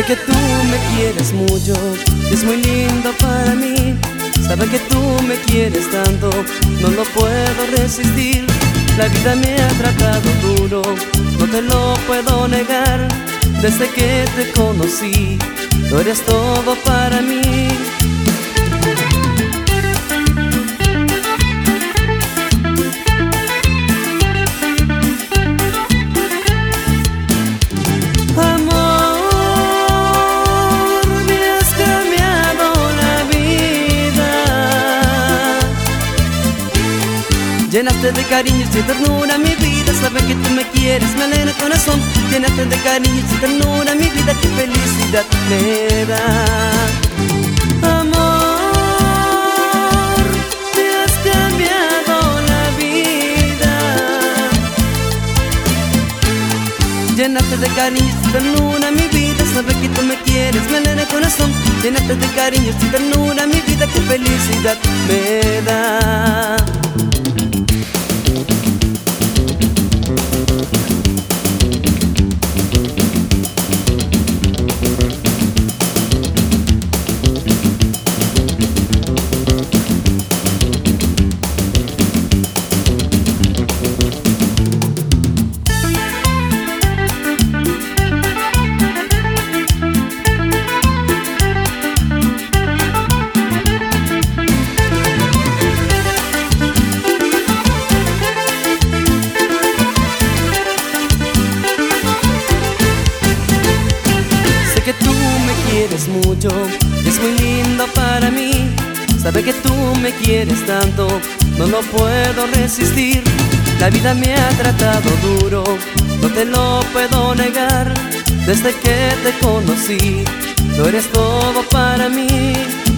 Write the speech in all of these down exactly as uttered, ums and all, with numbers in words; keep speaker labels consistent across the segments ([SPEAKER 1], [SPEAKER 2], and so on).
[SPEAKER 1] Sabe que tú me quieres mucho, es muy lindo para mí. Sabe que tú me quieres tanto, no lo puedo resistir. La vida me ha tratado duro, no te lo puedo negar. Desde que te conocí, tú eres todo para mí. Llenaste de cariño y ternura mi vida. Sabe que tú me quieres, me alegra el corazón. Llenaste de cariño y ternura mi vida. Qué felicidad me da. Amor, me has cambiado la vida. Llenaste de cariño y ternura mi vida. Sabe que tú me quieres, me alegra el corazón. Llenaste de cariño y ternura mi vida. Qué felicidad me da. Que tú me quieres mucho, es muy lindo para mí. Sabe que tú me quieres tanto, no lo puedo resistir. La vida me ha tratado duro, no te lo puedo negar. Desde que te conocí, tú eres todo para mí.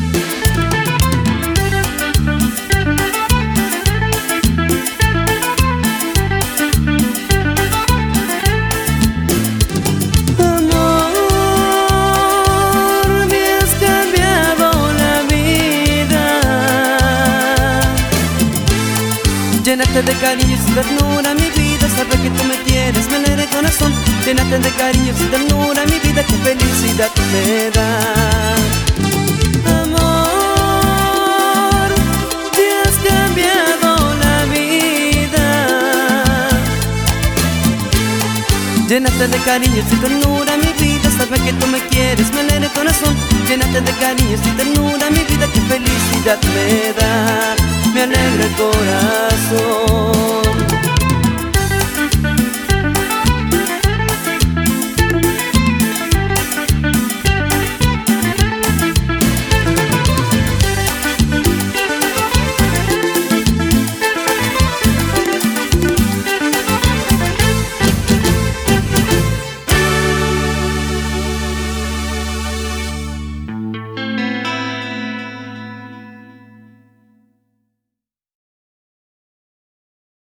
[SPEAKER 1] Llenaste de cariño y ternura mi vida. Sabe que tú me quieres, me alegra el corazón. Llenaste de cariño y ternura mi vida. Qué felicidad me da. Amor, te has cambiado la vida. Llenaste de cariño y ternura mi vida. Sabe que tú me quieres, me alegra el corazón. Llenaste de cariño y ternura mi vida. Qué felicidad me da.